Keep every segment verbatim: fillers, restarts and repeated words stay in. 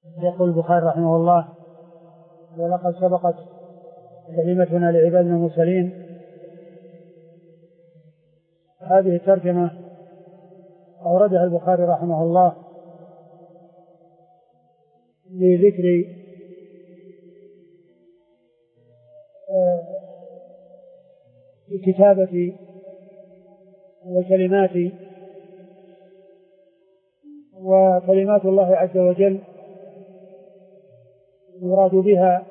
يقول البخاري رحمه الله: ولقد سبقت كلمتنا لعبادنا المرسلين. هذه الترجمة أوردها البخاري رحمه الله لذكر الكتابة والكلمات وكلمات الله عز وجل يراد بها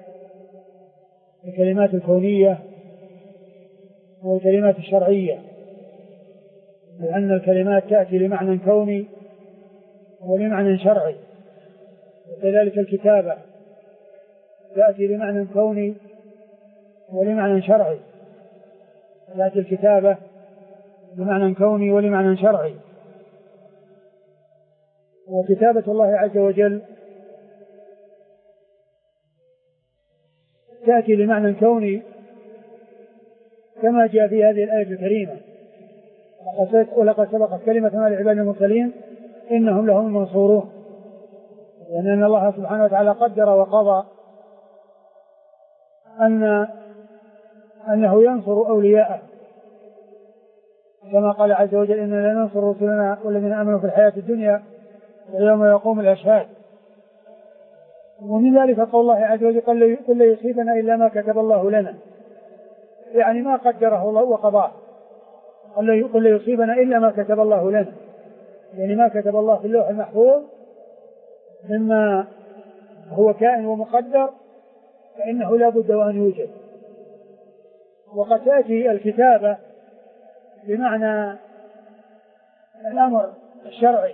الكلمات الكونية والكلمات الشرعية، لأن الكلمات تأتي لمعنى كوني ولمعنى شرعي، وكذلك الكتابة تأتي لمعنى كوني ولمعنى شرعي. تأتي الكتابة لمعنى كوني ولمعنى شرعي. وكتابة الله عز وجل تأتي لمعنى كوني كما جاء في هذه الآية الكريمة: ولقد سبقت كلمتنا لعبادنا المرسلين إنهم لهم المنصورون. لأن الله سبحانه وتعالى قدر وقضى أن أنه ينصر أولياءه، كما قال عز وجل: إنا لننصر رسلنا والذين آمنوا في الحياة الدنيا ويوم يقوم الأشهاد. ومن ذلك قول الله عز وجل: قل لا يصيبنا إلا ما كتب الله لنا، يعني ما قدره الله وقضاه. قل لا يصيبنا إلا ما كتب الله لنا، يعني ما كتب الله في اللوح المحفوظ مما هو كائن ومقدر فإنه لا بد وأن يوجد. وقد تأتي الكتابة بمعنى الأمر الشرعي،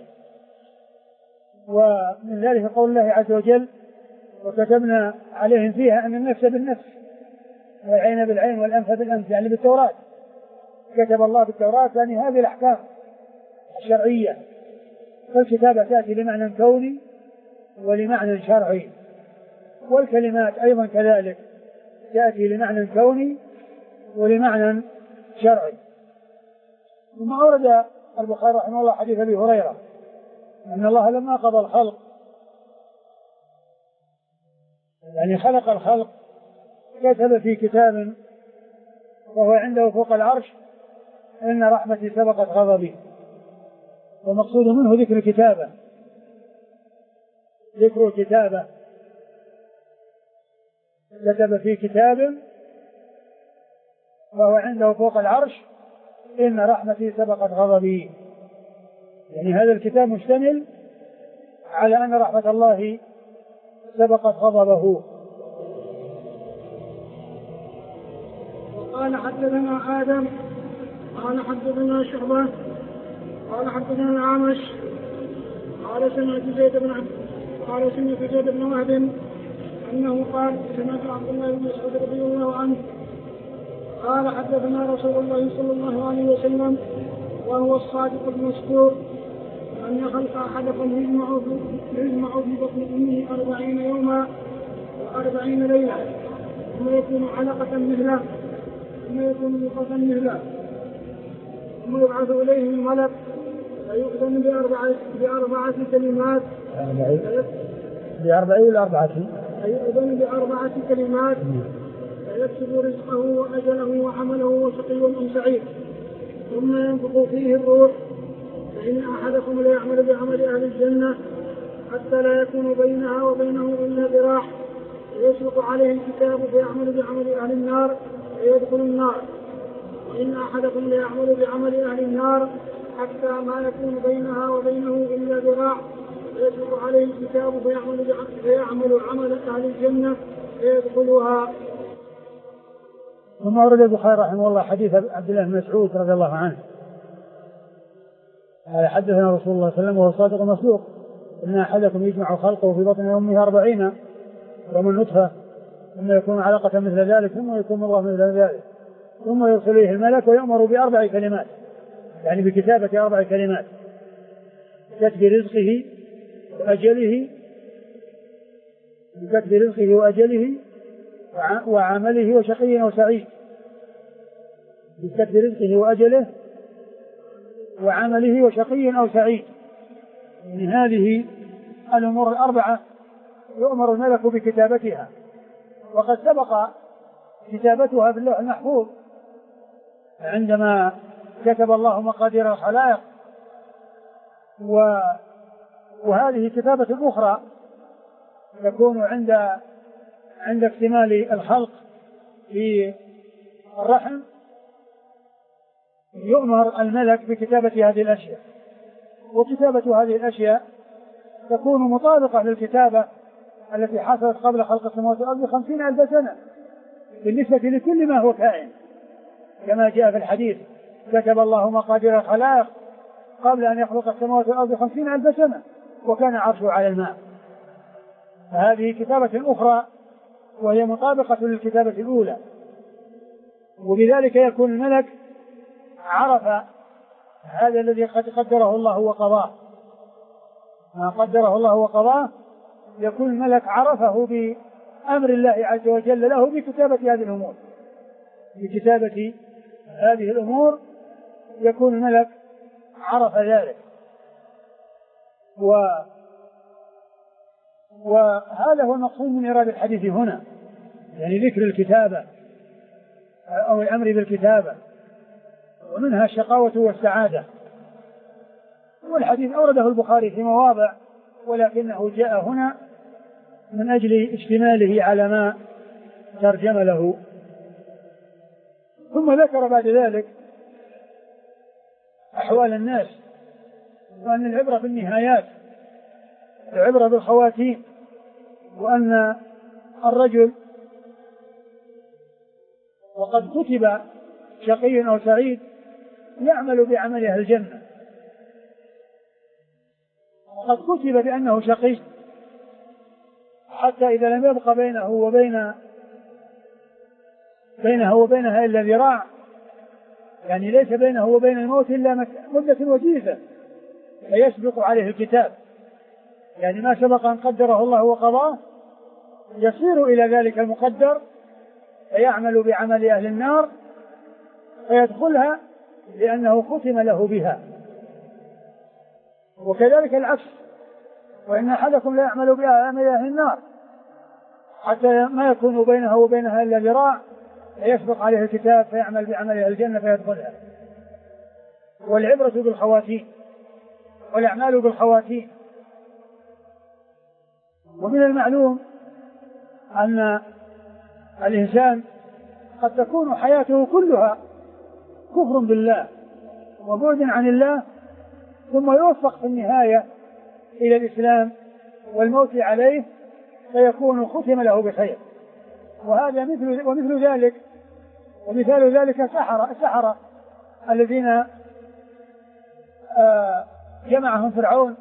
ومن ذلك قول الله عز وجل: وكتبنا عليهم فيها أن النفس بالنفس والعين بالعين والأنف بالأنف، يعني بالتوراة. كتب الله بالتوراة يعني هذه الأحكام الشرعية. فالكتابة تأتي لمعنى كوني ولمعنى شرعي، والكلمات أيضا كذلك تأتي لمعنى كوني ولمعنى شرعي. ثم أورد البخاري رحمه الله حديث أبي هريرة أن الله لما قضى الخلق، يعني خلق الخلق، كتب في كتاب وهو عنده فوق العرش: إن رحمتي سبقت غضبي. ومقصود منه ذكر الكتابة، ذكر الكتابة. كتب في كتاب وهو عنده فوق العرش: إن رحمتي سبقت غضبي. يعني هذا الكتاب مشتمل على أن رحمة الله سبقت غضبه. وقال حدثنا آدم قال حدثنا شعبة قال حدثنا الأعمش قال سمعت زيد بن عبد قال سمعت زيد بن وهب أنه قال: سمعت عبد الله بن مسعود رضي الله عنه قال: حدثنا رسول الله صلى الله عليه وسلم وهو الصادق المصدوق أن خلق أحدكم يجمع في بطن أمه أربعين يوما وأربعين ليلة ثم يكون علقة مثله ثم يكون مضغة مثله ثم يبعث إليه الملك فيؤذن بأربعة بأربعة كلمات بأربعين ولا أربعة فيؤذن بأربعة كلمات فيكتب رزقه وأجله وعمله وشقي أم سعيد ثم ينفخ فيه الروح فإن أحدكم لا يعمل بعمل أهل الجنة حتى لا يكون بينها وبينه إلا ذراع فيسبق عليه الكتاب فيعمل بعمل أهل النار فيدخل النار وإن أحدكم لا يعمل بعمل أهل النار حتى ما يكون بينها وبينه إلا ذراع فيسبق عليه الكتاب فيعمل, فيعمل عمل أهل الجنة فيدخلها. ثم أورد البخاري رحمه الله حديث عبد الله بن مسعود رضي الله عنه قال: حدثنا رسول الله صلى الله عليه وسلم وهو الصادق المصدوق إن أحدكم يجمع خلقه في بطن أمه أربعين ومن نطفة ثم يكون علقة مثل ذلك ثم يكون مضغة مثل ذلك ثم يرسل إليه الملك ويأمر بأربع كلمات، يعني بكتابة أربع كلمات: بكتب رزقه وأجله بكتب رزقه وأجله وعمله وشقي أو سعيد. بكتب رزقه وأجله وعمله وشقي أو سعيد. يعني هذه الأمور الأربعة يؤمر الملك بكتابتها، وقد سبق كتابتها في اللوح المحفوظ عندما كتب الله مقادير الخلائق، وهذه كتابة أخرى تكون عند عند اكتمال الخلق في الرحم، يؤمر الملك بكتابة هذه الأشياء. وكتابة هذه الأشياء تكون مطابقة للكتابة التي حصلت قبل خلق السماوات والأرض بخمسين ألف سنة بالنسبة لكل ما هو كائن، كما جاء في الحديث: كتب الله مقادير الخلائق قبل أن يخلق السماوات والأرض بخمسين ألف سنة وكان عرشه على الماء. فهذه كتابة أخرى وهي مطابقة للكتابة الأولى، وبذلك يكون الملك عرف هذا الذي قد قدره الله وقضاه، ما قدره الله وقضاه يكون الملك عرفه بأمر الله عز وجل له بكتابة هذه الأمور، بكتابة هذه الأمور يكون الملك عرف ذلك. و وهذا هو المقصود من إرادة الحديث هنا، يعني ذكر الكتابة أو الأمر بالكتابة، ومنها الشقاوة والسعادة. والحديث أورده البخاري في مواضع، ولكنه جاء هنا من أجل اشتماله على ما ترجم له. ثم ذكر بعد ذلك أحوال الناس، وأن العبرة بالنهايات، العبرة بالخواتيم، وأن الرجل وقد كتب شقي أو سعيد يعمل بعمل أهل الجنة، وقد كتب بأنه شقي حتى إذا لم يبق بينه وبين بينه وبينها إلا ذراع، يعني ليس بينه وبين الموت إلا مدة وجيزة، فيسبق عليه الكتاب، يعني ما سبق أن قدره الله وقضاه يصير إلى ذلك المقدر فيعمل بعمل أهل النار فيدخلها لأنه ختم له بها. وكذلك العكس: وإن أحدكم لا يعمل بعمل أهل النار حتى ما يكون بينه وبينها إلا ذراع فيسبق عليه الكتاب فيعمل بعمل أهل الجنة فيدخلها. والعبرة بالخواتيم والأعمال بالخواتيم. ومن المعلوم أن الإنسان قد تكون حياته كلها كفر بالله وبعد عن الله، ثم يوفق في النهاية إلى الإسلام والموت عليه فيكون ختم له بخير. وهذا مثل ومثل ذلك ومثال ذلك السحرة السحرة الذين آه جمعهم فرعون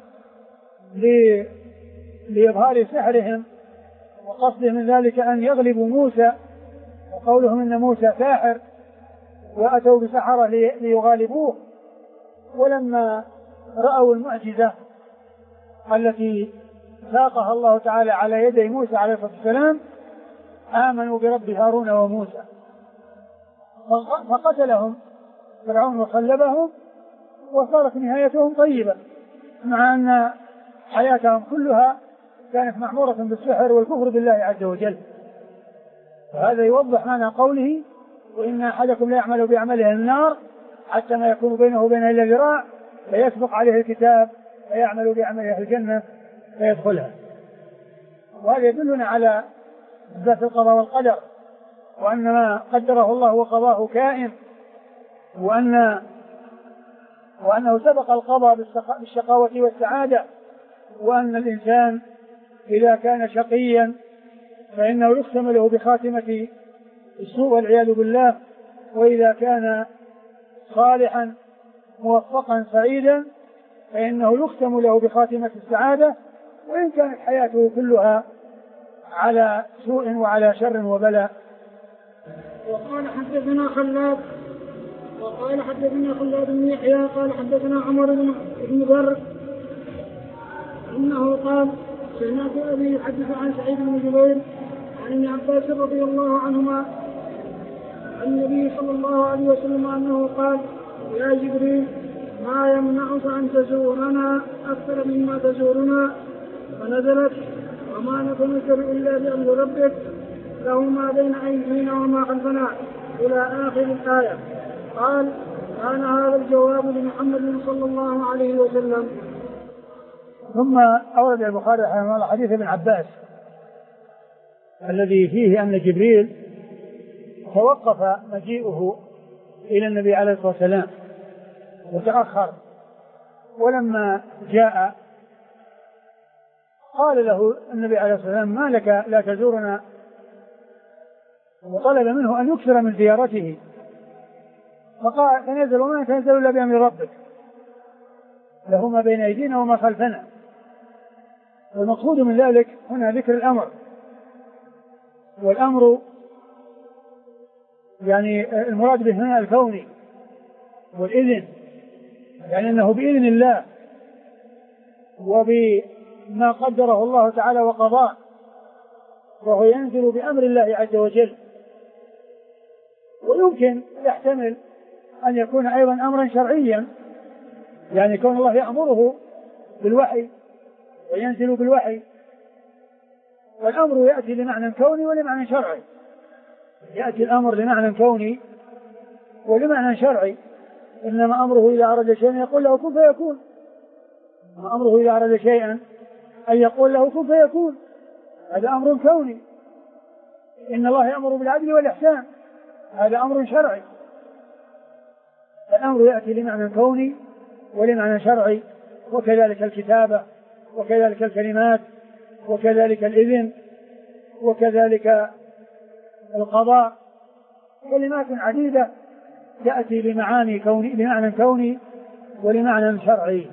لإظهار سحرهم وقصدهم من ذلك أن يغلبوا موسى، وقولهم إن موسى ساحر، وأتوا بسحرة ليغالبوه. ولما رأوا المعجزة التي ساقها الله تعالى على يدي موسى عليه الصلاة والسلام آمنوا برب هارون وموسى، فقتلهم فرعون وصلبهم، وصارت نهايتهم طيبة، مع أن حياتهم كلها كانت معمورة بالسحر والكفر بالله عز وجل. وهذا يوضح معنى قوله: وإن أحدكم لا يعمل بعمله النار حتى ما يكون بينه وبينها إلا ذراع فيسبق عليه الكتاب فيعمل بعمل أهل الجنة فيدخلها. وهذا يدلنا على إثبات القضاء والقدر، وأن ما قدره الله وقضاه كائن، وأن وأنه سبق القضاء بالشقاوة والسعادة، وأن الإنسان إذا كان شقيا فإنه يختم له بخاتمة السوء والعياذ بالله، وإذا كان صالحا موفقا سعيدا فإنه يختم له بخاتمة السعادة، وإن كانت حياته كلها على سوء وعلى شر وبلاء. وقال حدثنا خلاد وقال حدثنا خلاد بن يحيى قال حدثنا عمر بن بر انه قال: سمعت ابي يحدث عن سعيد بن جبير عن ابن عباس رضي الله عنهما عن النبي صلى الله عليه وسلم انه قال: يا جبريل، ما يمنعك ان تزورنا اكثر مما تزورنا؟ ونزلت وما نتنزل إلا بأمر ربك له ما بين أيدينا وما خلفنا إلى آخر الآية. قال: كان هذا الجواب لمحمد صلى الله عليه وسلم. ثم أورد البخاري رحمه الله حديث ابن عباس الذي فيه أن جبريل توقف مجيئه إلى النبي عليه الصلاة والسلام وتأخر، ولما جاء قال له النبي عليه الصلاة والسلام: ما لك لا تزورنا؟ وطلب منه أن يكثر من زيارته، فقال: تنزل وما تنزل إلا بأمر ربك له ما بين أيدينا وما خلفنا. والمقصود من ذلك هنا ذكر الأمر، والأمر يعني المراد به هنا الكوني، والإذن يعني أنه بإذن الله وبما قدره الله تعالى وقضاه، وهو ينزل بأمر الله عز وجل. ويمكن يحتمل أن يكون أيضا أمرا شرعيا، يعني كون الله يأمره بالوحي وينزل بالوحي، والأمر يأتي لمعنى كوني ولمعنى شرعي. يأتي الأمر لمعنى كوني ولمعنى شرعي. إنما أمره إذا أراد شيئا يقول له كن فيكون. أمره إذا أراد شيئا أن يقول له كن فيكون، هذا أمر كوني. إن الله يأمر بالعدل والإحسان، هذا أمر شرعي. الأمر يأتي لمعنى كوني ولمعنى شرعي، وكذلك الكتابة، وكذلك الكلمات، وكذلك الإذن، وكذلك القضاء. كلمات عديدة تأتي بمعاني كوني بمعنى كوني ولمعنى شرعي.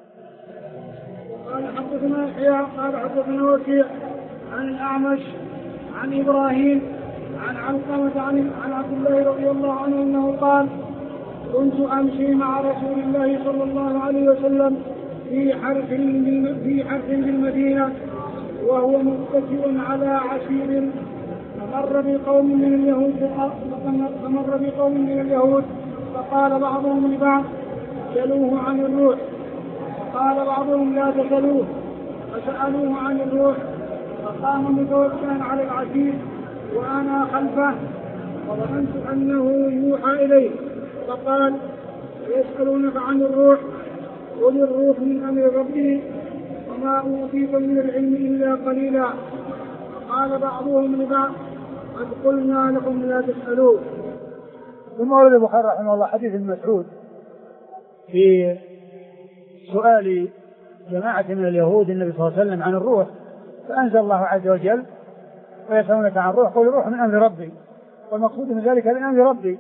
قال حدثنا يحيى قال حدثنا وكيع عن الأعمش عن إبراهيم عن علقمة عن عن عبد الله رضي الله عنه أنه قال: كنت أمشي مع رسول الله صلى الله عليه وسلم في حرف في حرف بالمدينة وهو متكئ على عشير، فمر بقوم من اليهود فمر بقوم من اليهود فقال بعضهم لبعض: سألوه عن الروح. فقال بعضهم: لا تسألوه. فسألوه عن الروح، فقام متوكلا على العشير وأنا خلفه، وظننت أنه يوحى إليه. فقال: يسألونك عن الروح، قل الروح من أمر ربي وما أوتيتم من العلم إلا قليلا. قال بعضهم لبعض: قد قلنا لكم لا تسألوه. ثم ورد البخاري رحمه الله حديث ابن مسعود في سؤال جماعة من اليهود النبي صلى الله عليه وسلم عن الروح، فأنزل الله عز وجل: ويسألونك عن الروح قل الروح من أمر ربي. والمقصود من ذلك من أمر ربي،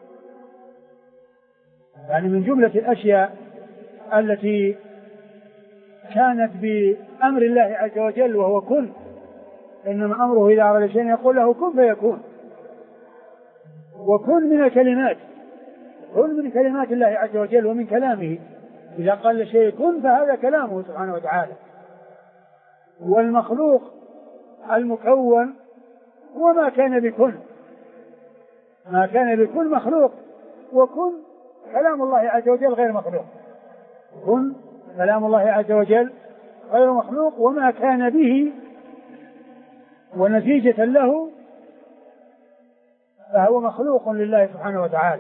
يعني من جملة الأشياء التي كانت بأمر الله عز وجل وهو كن. إنما أمره إذا أراد شيئا يقول له كن فيكون. وكن من الكلمات، كن من كلمات الله عز وجل ومن كلامه. إذا قال لشيء كن فهذا كلامه سبحانه وتعالى. والمخلوق المكون وما كان بكن، ما كان بكن مخلوق، وكن كلام الله عز وجل غير مخلوق. كن كلام الله عز وجل غير مخلوق، وما كان به ونتيجة له فهو مخلوق لله سبحانه وتعالى.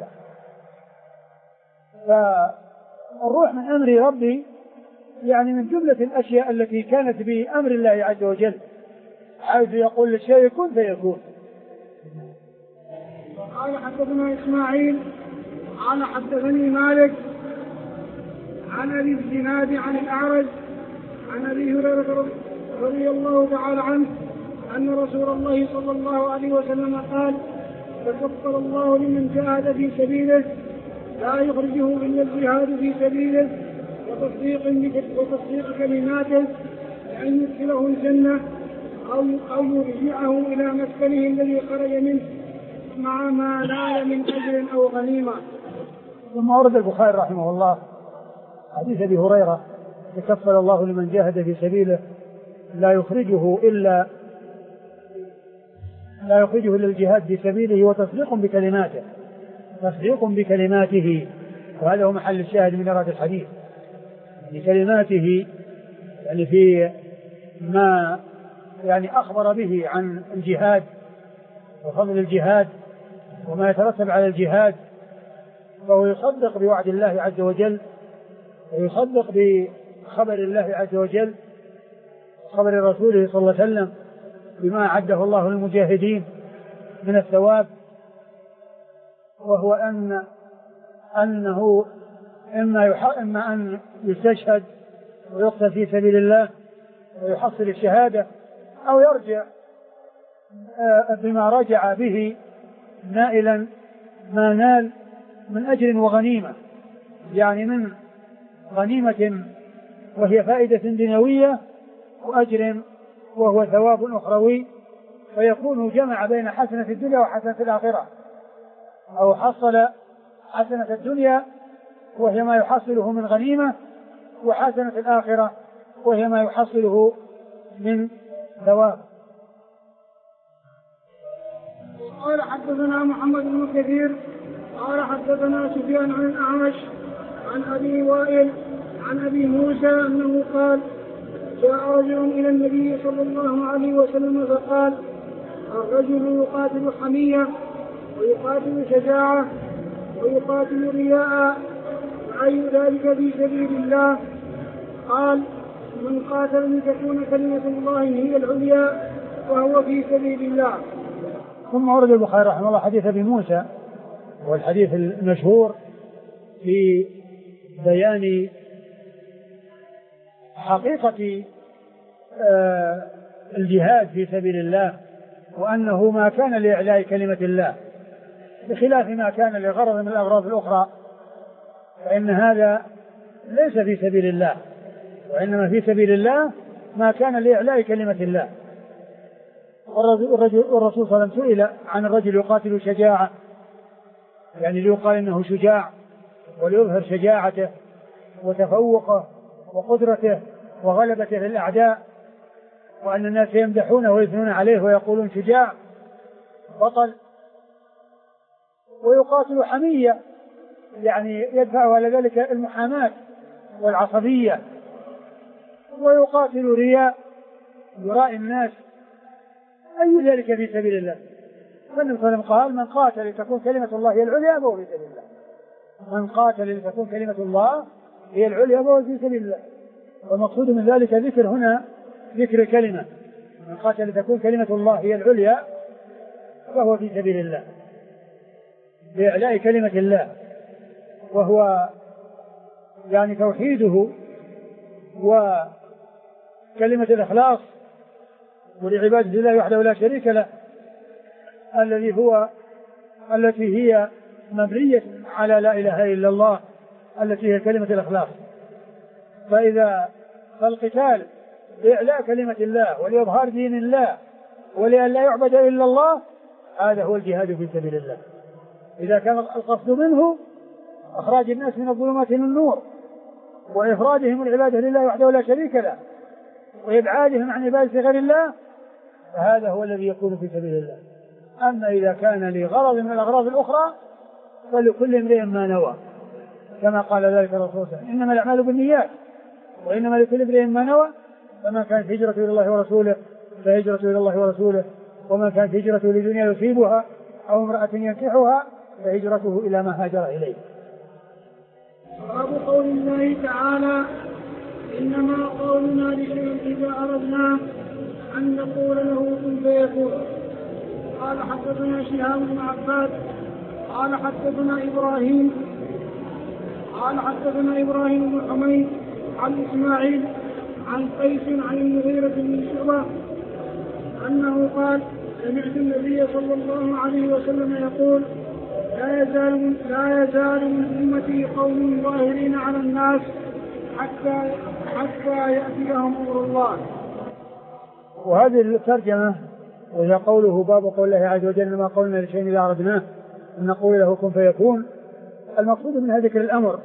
فالروح من أمر ربي يعني من جملة الأشياء التي كانت بأمر الله عز وجل، حيث يقول للشيء كن فيكون. قال حدثنا إسماعيل قال حدثني مالك عن أبي الزناد عن الأعرج عن أبي هريرة رضي الله تعالى عنه أن رسول الله صلى الله عليه وسلم قال: تكفل الله لمن جاهد في سبيله لا يخرجه إلا الجهاد في سبيله وتصديق وتصديق كلماته أن يدخله الجنة أو أو يرجعه إلى مسكنه الذي خرج منه مع ما نال من أجر أو غنيمة. ثم ورد البخاري رحمه الله حديث أبي هريرة: تكفل الله لمن جاهد في سبيله لا يخرجه إلا لا يخرجه إلا الجهاد في سبيله وتصديق بكلماته، تصديق بكلماته. وهذا هو محل الشاهد من إرادة الحديث، بكلماته يعني في ما يعني أخبر به عن الجهاد وفضل الجهاد وما يترتب على الجهاد، فهو يصدق بوعد الله عز وجل ويصدق بخبر الله عز وجل خبر رسوله صلى الله عليه وسلم بما أعده الله للمجاهدين من الثواب، وهو أن أنه إما, إما أن يستشهد ويقتل في سبيل الله ويحصل الشهادة، أو يرجع بما رجع به نائلا ما نال من أجر وغنيمة، يعني من غنيمة وهي فائدة دنيوية وأجر وهو ثواب أخروي، فيكون جمع بين حسنة الدنيا وحسنة الآخرة، أو حصل حسنة الدنيا وهي ما يحصله من غنيمة، وحسنة الآخرة وهي ما يحصله من ثواب. قال حدثنا محمد بن كثير قال حدثنا سفيان عن الأعمش عن أبي وائل عن أبي موسى أنه قال جاء رجل إلى النبي صلى الله عليه وسلم فقال الرجل يقاتل حمية ويقاتل شجاعة ويقاتل رياء، أي ذلك في سبيل الله؟ قال من قاتل لتكون كلمة الله هي العليا وهو في سبيل الله. ثم ورد البخاري رحمه الله حديث أبي موسى، والحديث المشهور في بيان حقيقة الجهاد في سبيل الله، وأنه ما كان لإعلاء كلمة الله بخلاف ما كان لغرض من الأغراض الأخرى، فإن هذا ليس في سبيل الله، وإنما في سبيل الله ما كان لإعلاء كلمة الله. والرسول صلى الله عليه وسلم سئل عن الرجل يقاتل شجاعة، يعني ليقال إنه شجاع وليظهر شجاعته وتفوقه وقدرته وغلبته للأعداء، وأن الناس يمدحونه ويثنون عليه ويقولون شجاع بطل. ويقاتل حمية، يعني يدفع على ذلك المحاماة والعصبية. ويقاتل رياء، يراء الناس، أي ذلك في سبيل الله. فالنبي صلى الله عليه وسلم قال من قاتل لتكون كلمة الله هي العليا فهو في سبيل الله. من قاتل لتكون كلمة الله هي العليا فهو في سبيل الله. والمقصود من ذلك ذكر هنا ذكر كلمة، من قاتل لتكون كلمة الله هي العليا فهو في سبيل الله، لإعلاء كلمة الله، وهو يعني توحيده وكلمة الإخلاص ولعبادة الله وحده لا شريك له، الذي هو التي هي مبنية على لا إله إلا الله، التي هي كلمة الإخلاص. فإذا فالقتال لإعلاء كلمة الله ولإظهار دين الله ولأن لا يعبد إلا الله، هذا هو الجهاد في سبيل الله. إذا كان القصد منه إخراج الناس من الظلمات إلى النور وإفرادهم العبادة لله وحده لا شريك له وإبعادهم عن عبادة غير الله، فهذا هو الذي يكون في سبيل الله. أما إذا كان لغرض من الأغراض الأخرى فلكل امرئ ما نوى، كما قال ذلك الرسول صلى الله عليه وسلم إنما الأعمال بالنيات وإنما لكل امرئ ما نوى، فمن كانت هجرته إلى الله ورسوله فهجرته إلى الله ورسوله، ومن كانت هجرته لدنيا يصيبها أو امرأة ينكحها فهجرته إلى ما هاجر إليه. باب قول الله تعالى إنما قولنا لشيء إذا أردنا أن نقول له كن فيكون. قال حدثنا شهاب بن عباد قال حدثنا إبراهيم قال حدثنا إبراهيم بن حميد عن إسماعيل عن قيس عن المغيرة بن شعبة أنه قال سمعت النبي صلى الله عليه وسلم يقول لا يزال لا يزال من أمتي قوم ظاهرين على الناس حتى حتى يأتيهم أمر الله. وهذه الترجمة وهي قوله باب قول الله عز وجل ما قولنا لشيء إذا أردناه أن نقول له كن فيكون. المقصود منها ذكر الأمر،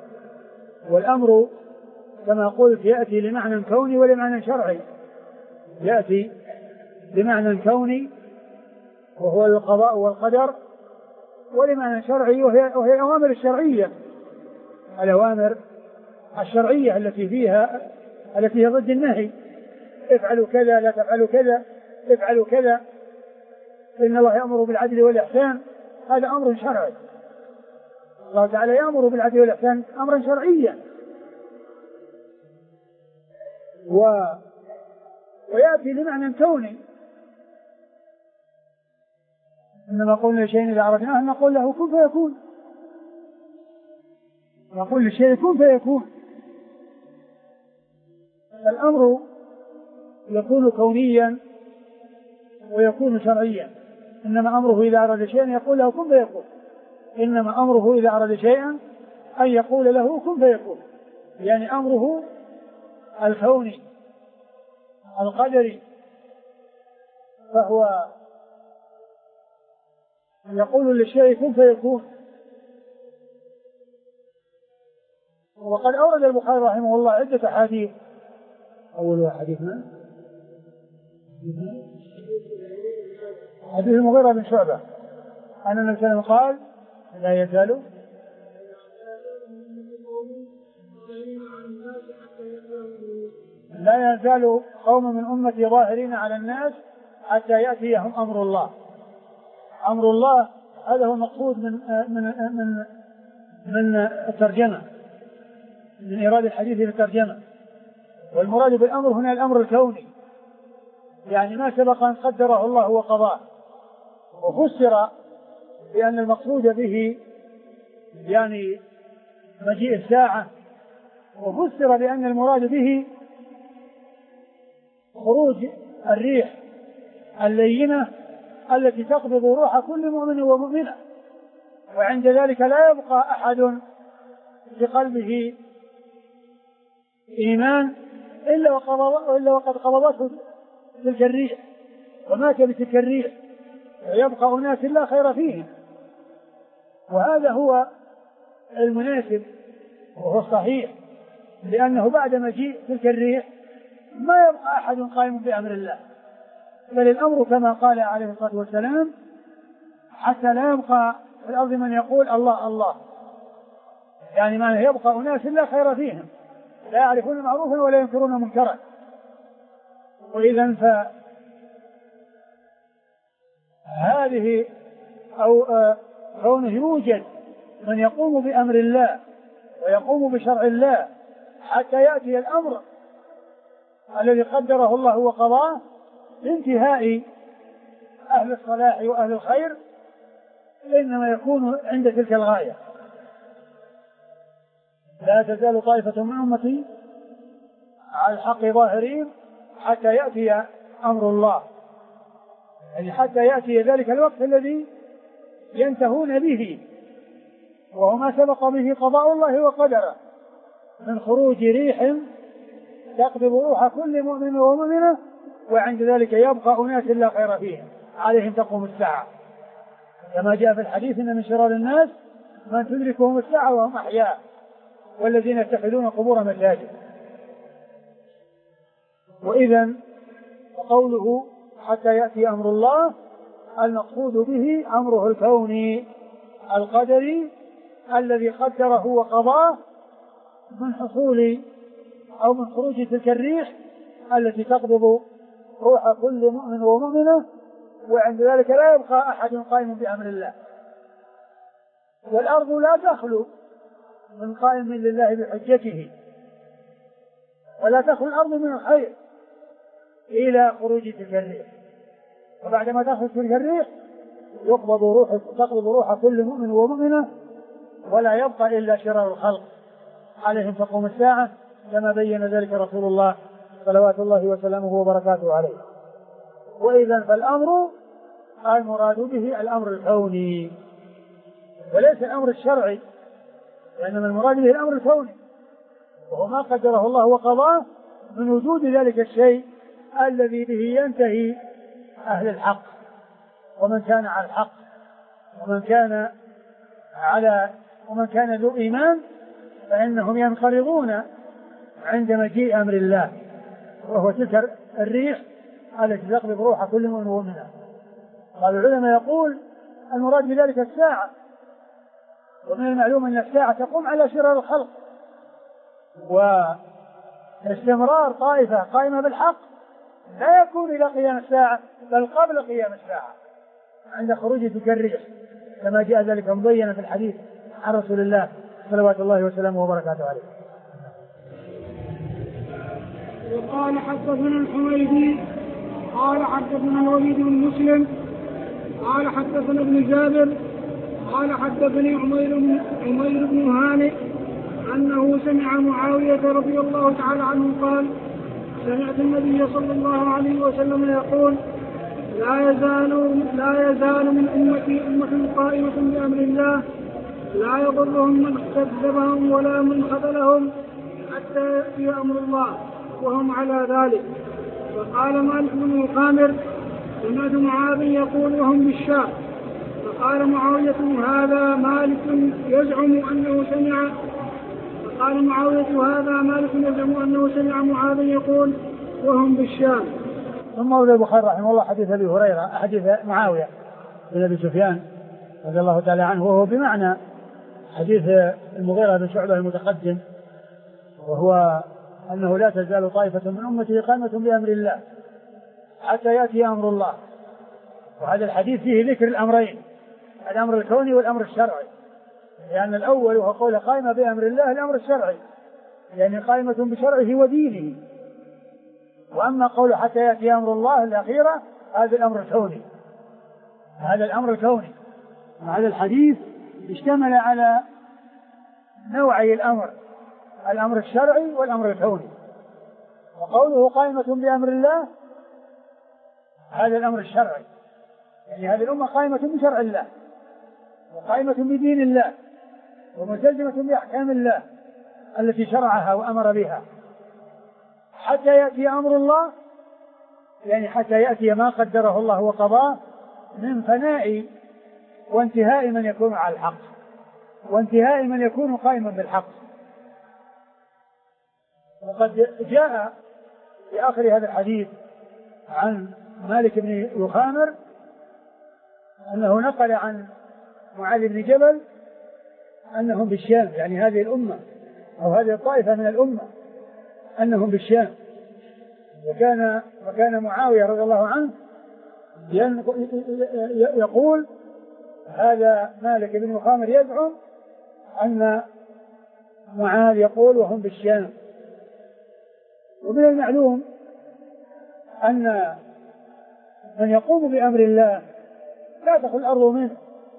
والأمر كما قلت يأتي لمعنى كوني ولمعنى شرعي. يأتي لمعنى كوني وهو القضاء والقدر، ولمعنى شرعي وهي, وهي الأوامر الشرعية، الأوامر الشرعية التي فيها التي هي ضد النهي، افعلوا كذا لا تفعلوا كذا، افعلوا كذا، إن الله يأمر بالعدل والإحسان، هذا أمر شرعي. الله تعالى يأمر بالعدل والإحسان أمرا شرعيا. و... ويأتي لمعنى كوني، إنما قلنا لشيء إذا أردناه نقول له كن فيكون، نقول للشيء كن فيكون. الأمر يكون كونيا ويكون شرعيا، إنما أمره إذا أراد شيئا يقول له كن فيكون، إنما أمره إذا أراد شيئا أن يقول له كن فيكون، يعني أمره الكوني القدري، فهو يقول للشيء كن فيكون. وقد أورد البخاري رحمه الله عدة أحاديث. أول حديث من؟ حديث المغيرة بن شعبة أن النبي صلى الله عليه وسلم قال لا يزال لا يزال قوم من أمتي ظاهرين على الناس حتى يأتيهم أمر الله. أمر الله هذا هو المقصود من من من من الترجمة، من إيراد الحديث في الترجمة. والمراد بالأمر هنا الأمر الكوني، يعني ما سبق أن قدره الله وقضاه، وفسر بأن المقصود به يعني مجيء الساعة، وفسر بأن المراد به خروج الريح اللينة التي تقبض روح كل مؤمن ومؤمنة، وعند ذلك لا يبقى أحد في قلبه إيمان إلا وقد قبضته تلك الريح ومات بتلك الريح، ويبقى أناس لا خير فيهم. وهذا هو المناسب وهو الصحيح، لأنه بعد مجيء تلك الريح ما يبقى أحد قائم بأمر الله، بل الأمر كما قال عليه الصلاة والسلام حتى لا يبقى في الأرض من يقول الله الله، يعني ما يبقى أناس لا خير فيهم، لا يعرفون معروفا ولا ينكرون منكرا. وإذا فهذه أو كونه يوجد من يقوم بأمر الله ويقوم بشرع الله حتى يأتي الأمر الذي قدره الله وقضاه لانتهاء أهل الصلاح وأهل الخير، إنما يكون عند تلك الغاية. لا تزال طائفة من أمتي على الحق ظاهرين حتى يأتي أمر الله، يعني حتى يأتي ذلك الوقت الذي ينتهون به، وهو ما سبق به قضاء الله وقدره من خروج ريح تقبض روح كل مؤمن ومؤمنة، وعند ذلك يبقى أناس لا خير فيهم عليهم تقوم الساعة، كما جاء في الحديث إن من شرار الناس من تدركهم الساعة وهم أحياء والذين يتخذون قبور مساجد. وإذا قوله حتى يأتي أمر الله المقصود به أمره الكوني القدري الذي قدره وقضاه من حصول أو من خروج تلك الريح التي تقبض روح كل مؤمن ومؤمنة، وعند ذلك لا يبقى أحد قائم بأمر الله، والأرض لا تخلو من قائم لله بحجته، ولا تخلو الأرض من الخير إلى خروج تلك الريح، وبعدما تخرج تلك الريح يقبض روح تقبض روح كل مؤمن ومؤمنة، ولا يبقى إلا شرار الخلق عليهم تقوم الساعة، كما بين ذلك رسول الله صلوات الله وسلامه وبركاته عليه. وإذا فالأمر المراد به الأمر الكوني وليس الأمر الشرعي، وإنما المراد به الأمر الكوني، وهو ما قدره الله وقضاه من وجود ذلك الشيء الذي به ينتهي أهل الحق، ومن كان على الحق ومن كان على ومن كان ذو إيمان فإنهم ينقرضون عند مجيء أمر الله، وهو تلك الريح التي تقبض روح كل مؤمن ومؤمنة. قال العلماء يقول المراد بذلك الساعة، ومن المعلوم أن الساعة تقوم على شرار الخلق، واستمرار طائفة قائمة بالحق لا يكون إلى قيام الساعة بل قبل قيام الساعة عند خروج تلك الريح، كما جاء ذلك مبينا في الحديث عن رسول الله صلوات الله وسلامه وبركاته عليه. وقال حدثنا الحميدي قال حدثنا الوليد بن مسلم قال حدثنا ابن جابر قال حدثني عمير بن عمير بن هانئ أنه سمع معاوية رضي الله تعالى عنه قال سمعت النبي صلى الله عليه وسلم يقول لا يزال لا يزال من أمتي أمة قائمة بأمر الله لا يضرهم من كذبهم ولا من خذلهم حتى يأتي أمر الله وهم على ذلك. فقال مالك بن الخامر سمعت معاذ يقول وهم بالشام. فقال معاوية هذا مالك يزعم أنه سمع فقال معاوية هذا مالك يزعم أنه سمع معاذ يقول وهم بالشام. ثم أولى البخاري رحمه الله حديث أبي هريرة حديث معاوية بن أبي سفيان رضي الله تعالى عنه، وهو بمعنى حديث المغيرة بن شعبة المتقدم، وهو أنه لا تزال طائفة من أمته قائمة بأمر الله حتى يأتي أمر الله. وهذا الحديث فيه ذكر الأمرين، الأمر الكوني والأمر الشرعي، لأن الأول وهو قول قائمة بأمر الله الأمر الشرعي، يعني قائمة بشرعه ودينه. وأما قول حتى يأتي أمر الله الأخيرة هذا الأمر الكوني، هذا الأمر الكوني. هذا الحديث اشتمل على نوعي الأمر، الأمر الشرعي والأمر الكوني. وقوله قائمة بأمر الله هذا الأمر الشرعي، يعني هذه الأمة قائمة بشرع الله وقائمة بدين الله وملتزمة بأحكام الله التي شرعها وأمر بها حتى يأتي أمر الله، يعني حتى يأتي ما قدره الله وقضاه من فناء وانتهاء من يكون على الحق وانتهاء من يكون قائما بالحق. وقد جاء في آخر هذا الحديث عن مالك بن يخامر أنه نقل عن معاذ بن جبل أنهم بالشام، يعني هذه الأمة أو هذه الطائفة من الأمة أنهم بالشام. وكان وكان معاوية رضي الله عنه يقول هذا مالك بن يخامر يزعم أن معاذ يقول وهم بالشام. ومن المعلوم أن من يقوم بأمر الله لا تخل الأرض منه،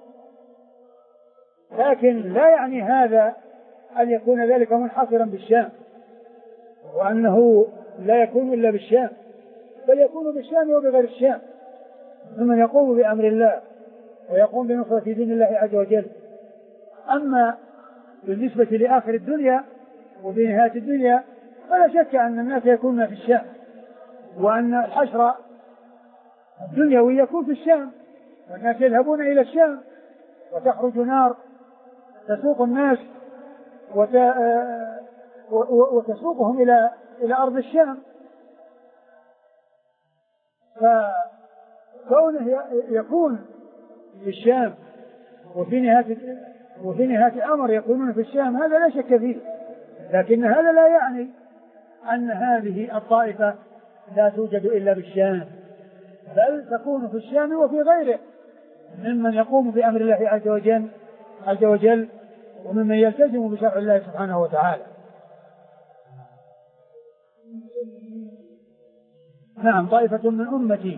لكن لا يعني هذا أن يكون ذلك منحصرا بالشام وأنه لا يكون إلا بالشام، بل يكون بالشام وبغير الشام ممن يقوم بأمر الله ويقوم بنصرة دين الله عز وجل. أما بالنسبة لآخر الدنيا وبنهاية الدنيا فلا شك أن الناس يكونون في الشام، وأن الحشر الدنيوي يكون في الشام، والناس يذهبون إلى الشام وتخرج نار تسوق الناس وتسوقهم إلى إلى أرض الشام. فكونه يكون في الشام وفي نهاية وفي نهاية الأمر يكونون في الشام هذا لا شك فيه، لكن هذا لا يعني أن هذه الطائفة لا توجد إلا بالشام، بل تكون في الشام وفي غيره ممن يقوم بأمر الله عز وجل عز وجل وممن يلتزم بشرع الله سبحانه وتعالى. نعم طائفة من أمتي،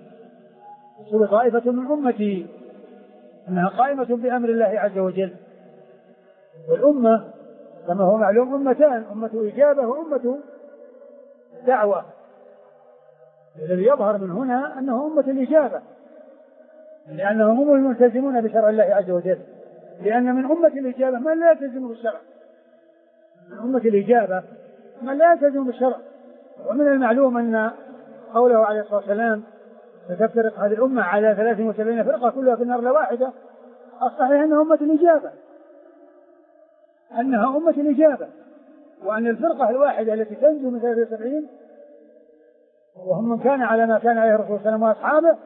طائفة من أمتي أنها قائمة بأمر الله عز وجل. والأمة كما هو معلوم أمتان، أمة إجابة وأمة دعوة. الذي يظهر من هنا أنه أمة الإجابة، لأنهم هم الملتزمون بشرع الله عز وجل، لأن من أمة الإجابة من لا يلتزم بالشرع، من أمة الإجابة من لا يلتزم بالشرع. ومن المعلوم أن قوله عليه الصلاة والسلام ستفترق هذه الأمة على ثلاث وسبعين فرقة كلها في النار لا واحدة، الصحيح أنها أمة الإجابة، أنها أمة الإجابة، وأن الفرقة الواحدة التي تنجو من ثلاث وسبعين وهم من كان على ما كان عليه الرسول صلى الله عليه وسلم وأصحابه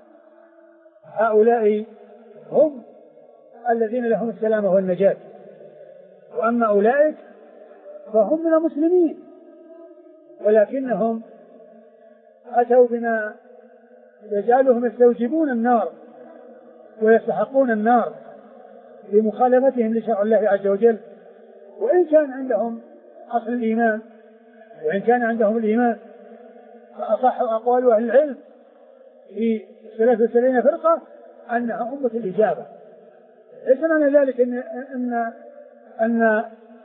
هؤلاء هم الذين لهم السلامة والنجاة. وأما أولئك فهم من المسلمين ولكنهم أتوا بما يجعلهم يستوجبون النار ويستحقون النار بمخالفتهم لشرع الله عز وجل. وإن كان عندهم أصل الإيمان وإن كان عندهم الإيمان فأصح أقوال أهل العلم في ثلاثة وسبعين فرقة أنها أمة الإجابة. ليس معنى ذلك أن أن أن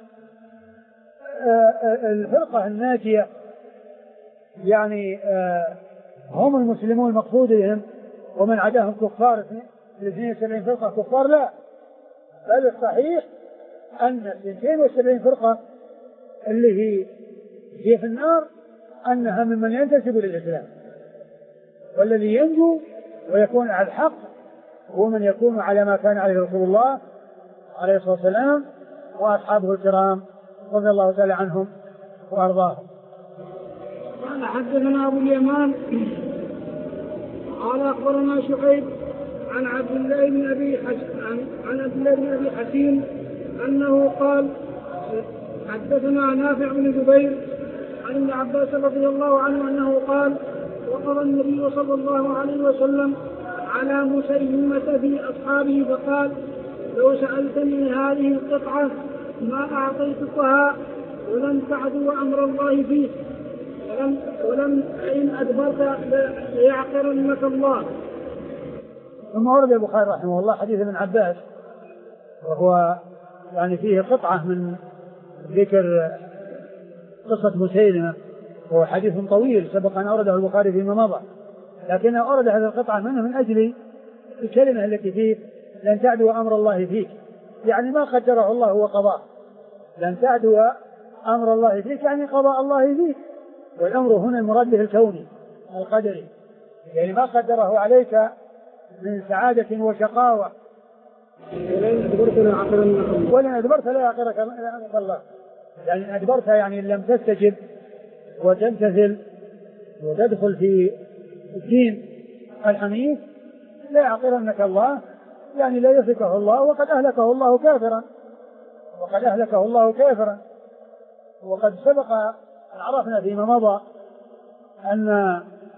الفرقة الناجية يعني هم المسلمون المقصود بهم ومن عداهم كفار الاثنين وسبعين فرقة كفار، لا، بل الصحيح أن الاثنين وسبعين فرقة اللي هي هي في النار أنها ممن ينتسب للإسلام، والذي ينجو ويكون على الحق هو من يكون على ما كان عليه رسول الله عليه الصلاة والسلام وأصحابه الكرام رضي الله تعالى عنهم وأرضاهم. قال حدثنا أبو اليمان قال أخبرنا شعيب عن عبد الله بن أبي عن عن عبد الله بن أبي حكيم أنه قال حدثنا نافع بن جبير عن ابن عباس رضي الله عنه أنه قال وقضى النبي صلى الله عليه وسلم على مسيلمة في أصحابه فقال لو سألتني هذه القطعة ما أعطيتكها ولم تعدوا أمر الله فيه ولم, ولم إن أدبرت ليعقرنك الله. ثم ورد البخاري رحمه الله حديث ابن عباس وهو يعني فيه قطعة من ذكر قصة مسيلمة، وهو حديث طويل سبق أن أورده البخاري فيما مضى، لكن أورد هذه القطعة منه من أجل الكلمة التي فيه لن تعدوا أمر الله فيك، يعني ما قدره الله وقضاه. لن تعدوا أمر الله فيك يعني قضاء الله فيك، والأمر هنا المراد به الكوني القدري، يعني ما قدره عليك من سعادة وشقاوة. ولن أدبرت لا يعقرنك الله ولن أدبرت لا يعقرك الله، يعني أدبرت يعني لم تستجب وتمتثل وتدخل في الدين الحنيف لا يعقرنك الله، يعني لا يهلكه الله، وقد أهلكه الله كافرا وقد أهلكه الله كافرا. وقد سبق أن عرفنا فيما مضى أن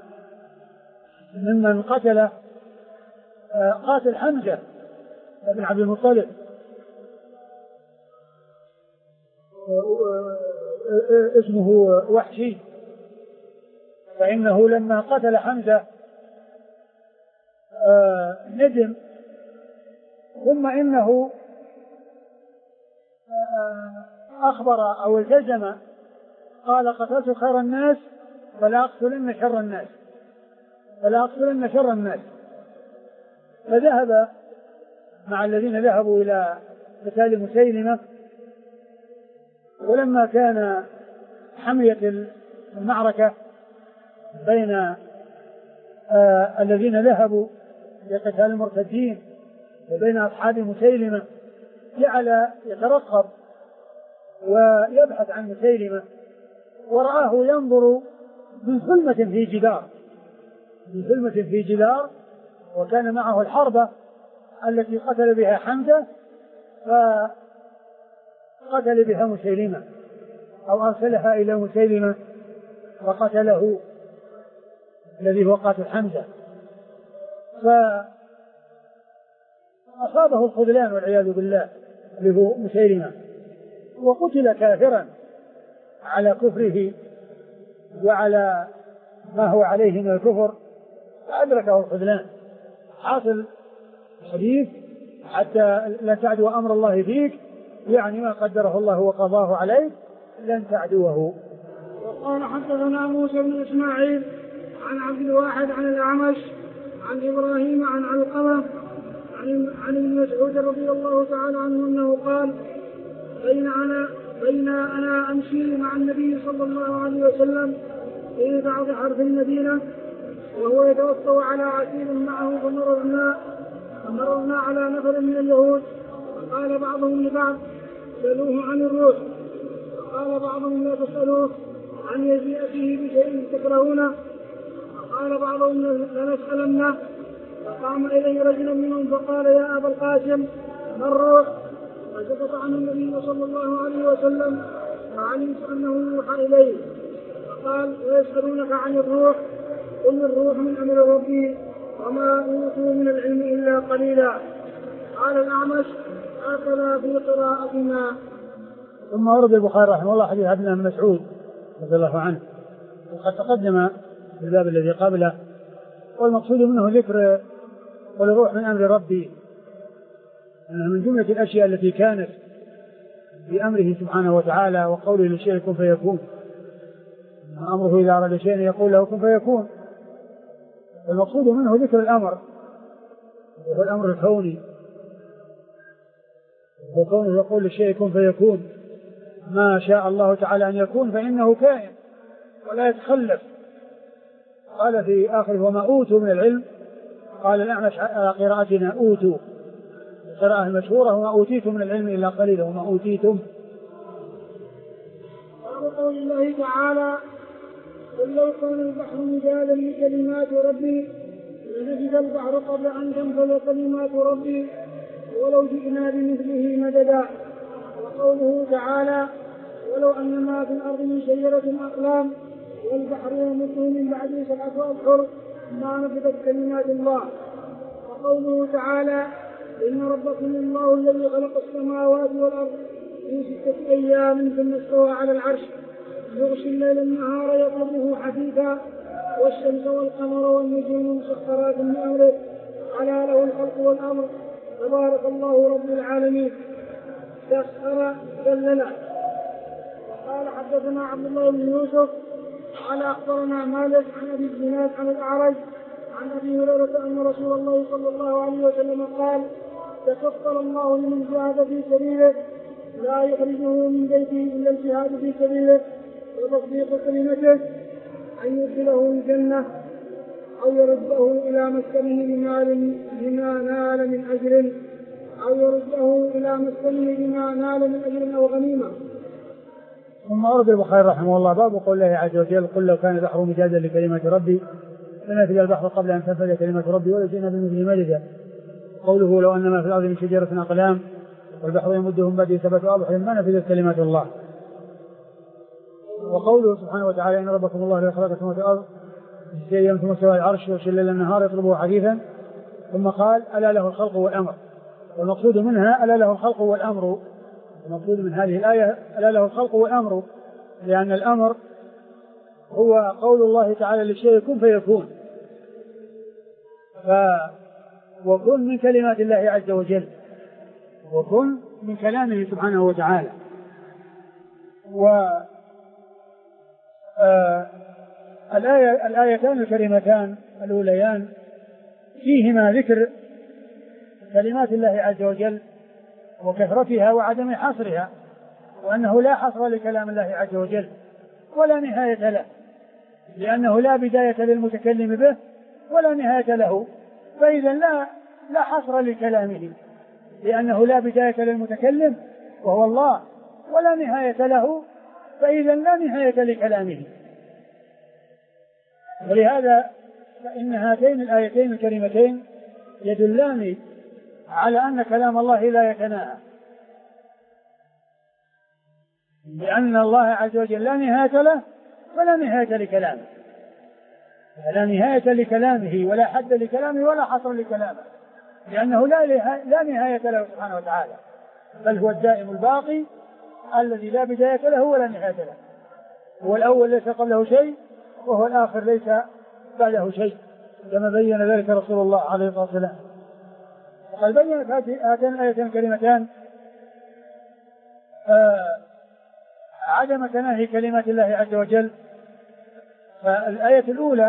ممن قتل قاتل حمزة بن عبد المطلب اسمه وحشي، فإنه لما قتل حمزة ندم، ثم إنه أخبر أو التزم قال قتلت خير الناس فلا أقتلن شر الناس فلا أقتلن شر الناس فذهب مع الذين ذهبوا إلى قتال مسيلمة. ولما كان حمية المعركة بين آه الذين ذهبوا لقتال المرتدين وبين أصحاب مسيلمة جعل يترقب ويبحث عن مسيلمة، ورآه ينظر من ظلمة في جدار من ظلمة في جدار وكان معه الحربة التي قتل بها حمزة، فقتل بها مسيلمة أو أرسلها إلى مسيلمة وقتله الذي هو قاتل حمزة، فأصابه الخذلان والعياذ بالله اللي هو مسيلمة، وقتل كافرا على كفره وعلى ما هو عليه من الكفر، فأدركه الخذلان. حاصل الحديث حتى لن تعدوا أمر الله فيك، يعني ما قدره الله وقضاه عليك لن تعدوه. وقال حدثنا موسى بن إسماعيل عن عبد الواحد عن الأعمش عن إبراهيم عن علقمة عن عن ابن مسعود رضي الله تعالى عنه أنه قال بين أنا بين أنا أمشي مع النبي صلى الله عليه وسلم في بعض حرف المدينة وهو يتوضأ على عسير معه فمررنا فمررنا على نفر من اليهود، فقال بعضهم لبعض سألوه عن الروح، فقال بعضهم لا تسألوه عن يجيئته بشيء تكرهونه، فقال بعضهم لنسألنه. فقام إليه رجل منهم فقال يا أبا القاسم ما الروح؟ فسكت عنه النبي صلى الله عليه وسلم فعلمت أنه يوحى إليه. فقال ويسألونك عن الروح قل الروح من أمر ربي وما أوتوا من العلم إلا قليلا. قال الأعمش هكذا في قراءتنا. ثم ورد البخاري رحمه الله حديث ابن مسعود رضي الله عنه وقد تقدم في الباب الذي قبله، والمقصود منه ذكر قل الروح من أمر ربي أنه من جملة الأشياء التي كانت بأمره سبحانه وتعالى وقوله للشيء كن فيكون، أمره إذا أراد شيئا يقول له كن فيكون. المقصود منه ذكر الأمر وهو الأمر الكوني، وكونه يقول للشيء كن فيكون، ما شاء الله تعالى أن يكون فإنه كائن ولا يتخلف. قال في آخره وما أوتوا من العلم، قال الأعمش على قراءتنا أوتوا، القراءة المشهورة وما أوتيتم من العلم إلا قليلا، وما أوتيتم. قول الله تعالى قل لو كان البحر مدادا لكلمات ربي لنفد البحر قبل أن تنفذ كلمات ربي ولو جئنا بمثله مددا. وقوله تعالى ولو أن ما في الأرض من شجرة أقلام والبحر يمده من بعده سبعة أبحر ما نفذت كلمات الله. وقوله تعالى إن ربكم الله الذي خلق السماوات والأرض في ستة أيام ثم استوى على العرش يغشي الليل النهار يطلبه حثيثا والشمس والقمر والنجوم مسخرات بأمره ألا له الخلق والأمر تبارك الله رب العالمين. سخر ذللا. وقال حدثنا عبد الله بن يوسف قال أخبرنا مالك عن أبي الزناد عن الأعرج عن أبي هريرة أن رسول الله صلى الله عليه وسلم قال تكفل الله لمن جاهد في سبيله لا يخرجه من بيته إلا الجهاد في سبيله وتصديق كلمته أن يدخله الجنة أو يرده إلى مسكنه بما نال من أجر أو يرده إلى مسكنه بما نال من أجر أو غنيمة. ثم ورد البخاري رحمه الله باب قول الله عز وجل قل لو كان البحر مدادا لكلمات ربي لنفد البحر قبل أن تنفذ كلمات ربي ولو جئنا بمثله مددا. قوله لو أن ما في الأرض من شجرة أقلام والبحر يمده من بعده سبعة أبحر ما نفذت كلمات الله. وقوله سبحانه وتعالى إن ربكم الله الذي خلق السماوات والأرض في ستة أيام ثم استوى على العرش يغشي الليل النهار يطلبه حثيثا ثم قال ألا له الخلق والأمر. والمقصود منها ألا له الخلق والأمر، المقصود من هذه الآية ألا له الخلق والأمر، لأن الأمر هو قول الله تعالى للشيء كن فيكون، ف وكن من كلمات الله عز وجل وكن من كلامه سبحانه وتعالى. و آه الآية الآيتان الكريمتان الأوليان فيهما ذكر كلمات الله عز وجل وكثرتها وعدم حصرها، وأنه لا حصر لكلام الله عز وجل ولا نهاية له، لأنه لا بداية للمتكلم به ولا نهاية له، فإذا لا لا حصر لكلامه لأنه لا بداية للمتكلم وهو الله ولا نهاية له، فإذا لا نهاية لكلامه. ولهذا فإن هاتين الآيتين الكريمتين يدلان على أن كلام الله لا يتناهى، لأن الله عز وجل لا نهاية له ولا نهاية لكلامه، لا نهاية لكلامه ولا حد لكلامه ولا حصر لكلامه، لأنه لا, لا نهاية له سبحانه وتعالى، بل هو الدائم الباقي الذي لا بداية له ولا نهاية له، هو الأول ليس قبله شيء وهو الآخر ليس بعده شيء، كما بين ذلك رسول الله عليه الصلاة والسلام. وقد بينت هاتين الآيتين الكريمتان آه عدم تناهي كلمات الله عز وجل. فالآية الأولى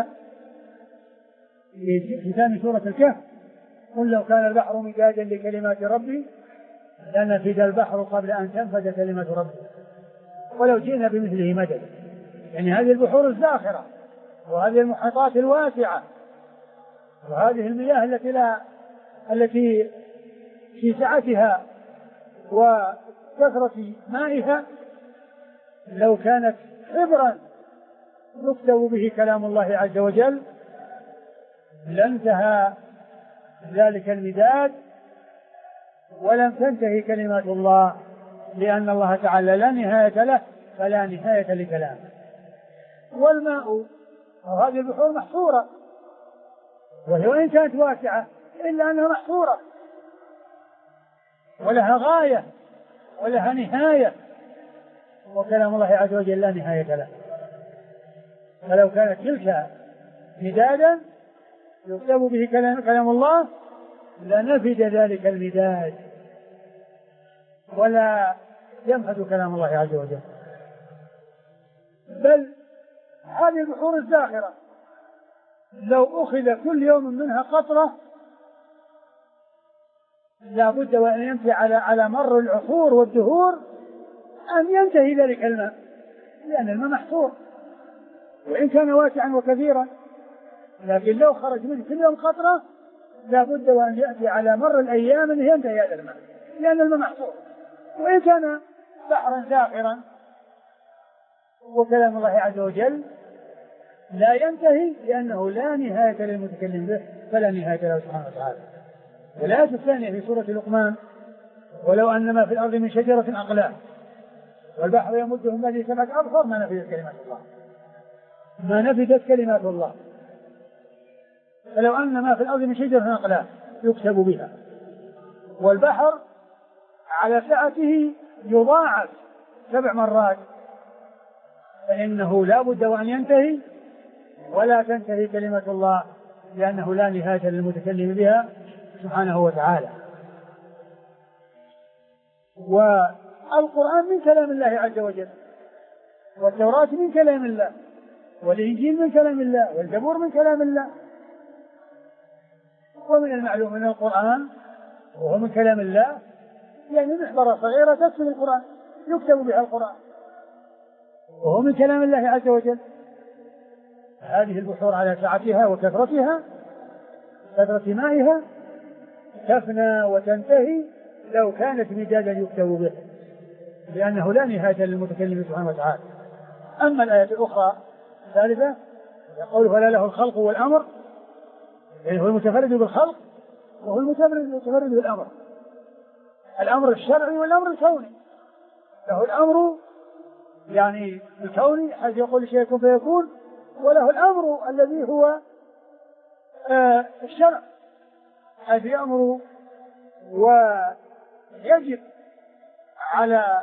في ثاني سورة الكهف قل لو كان البحر مدادا لكلمات ربي لنفد البحر قبل أن تنفد كلمات ربي ولو جئنا بمثله مددا. يعني هذه البحور الزاخرة وهذه المحيطات الواسعة وهذه المياه التي لا التي في سعتها وكثرة مائها لو كانت حبرا يكتب به كلام الله عز وجل لانتهى ذلك المداد ولم تنتهي كلمات الله، لأن الله تعالى لا نهاية له فلا نهاية لكلامه. والماء وهذه البحور محصورة، وهي وإن كانت واسعة إلا أنها محصورة ولها غاية ولها نهاية، وكلام الله عز وجل لا نهاية له. فلو كانت تلك مدادا يكتب به كلام, كلام الله لنفد ذلك المداد ولا ينفد كلام الله عز وجل. بل هذه البحور الزاخرة لو أخذ كل يوم منها قطرة لا بد وأن ينتهي على على مر العصور والدهور أن ينتهي ذلك الماء، لأن الماء محصور وإن كان واسعا وكثيرا، لكن لو خرج منه كل يوم قطرة لا بد وأن يأتي على مر الأيام أن ينتهي هذا الماء، لأن الماء محصور. وإن كان بحرا زاخرا وكلام الله عز وجل لا ينتهي، لأنه لا نهاية للمتكلم به فلا نهاية له سبحانه وتعالى. والآية الثانية في سورة لقمان: ولو أن ما في الأرض من شجرة أقلام والبحر يمده من بعده سبعة أبحر ما نفدت كلمات الله، ما نفدت كلمات الله. فلو أن ما في الأرض من شجرة أقلام يكتب بها، والبحر على سعته يضاعف سبع مرات، فإنه لا بد وأن ينتهي ولا تنتهي كلمة الله، لأنه لا نهاية للمتكلم بها سبحانه وتعالى. والقرآن من كلام الله عز وجل، والتوراة من كلام الله، والإنجيل من كلام الله، والزبور من كلام الله. ومن المعلوم من القرآن وهو من كلام الله، يعني محبرة صغيرة تكتب القرآن يكتب بها القرآن وهو من كلام الله عز وجل. هذه البحور على سعتها وكثرتها كثرة مائها تفنى وتنتهي لو كانت مدادا يكتب به، لأنه لا نهاية للمتكلم سبحانه وتعالى. أما الآية الأخرى الثالثة يقول: فلا له الخلق والأمر، يعني هو المتفرد بالخلق وهو المتفرد بالأمر، الأمر الشرعي والأمر الكوني. له الأمر يعني الكوني حيث يقول الشيء كن فيكون، وله الأمر الذي هو آه الشرع حيث يأمر ويجب على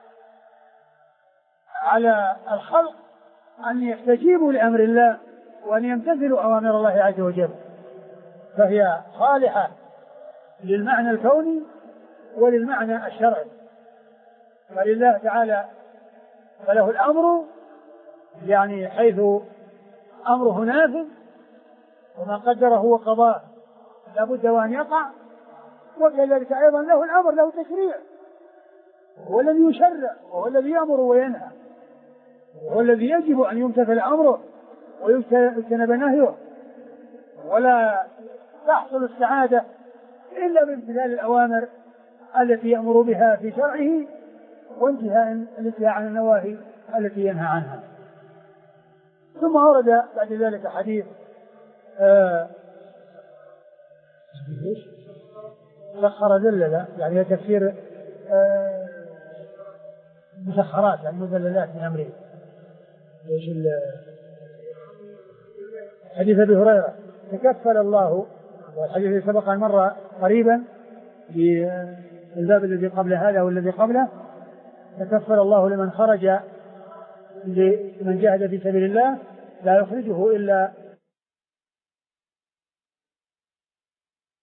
على الخلق أن يستجيبوا لأمر الله وأن يمتثلوا أوامر الله عز وجل، فهي صالحة للمعنى الكوني وللمعنى الشرعي. فلله تعالى فله الأمر يعني حيث أمره نافذ وما قدره وقضاه لا بد وأن يقع، وكذلك أيضا له الأمر، له تشريع، هو الذي يشرع وهو الذي يأمر وينهى، وهو الذي يجب أن يمتثل أمره ويجتنب نهيه، ولا تحصل السعادة إلا بامتثال الأوامر التي يأمر بها في شرعه وانتهاء الانتهاء عن النواهي التي ينهى عنها. ثم ورد بعد ذلك حديث آه مسخر ذللا، يعني تفسير آه مسخرات، يعني مذللات من أمره. ايش حديث أبي هريرة: تكفل الله، والحديث سبق عن مرة قريبا في الباب الذي قبل هذا والذي قبله: تكفل الله لمن خرج لمن جاهد في سبيل الله لا يخرجه إلا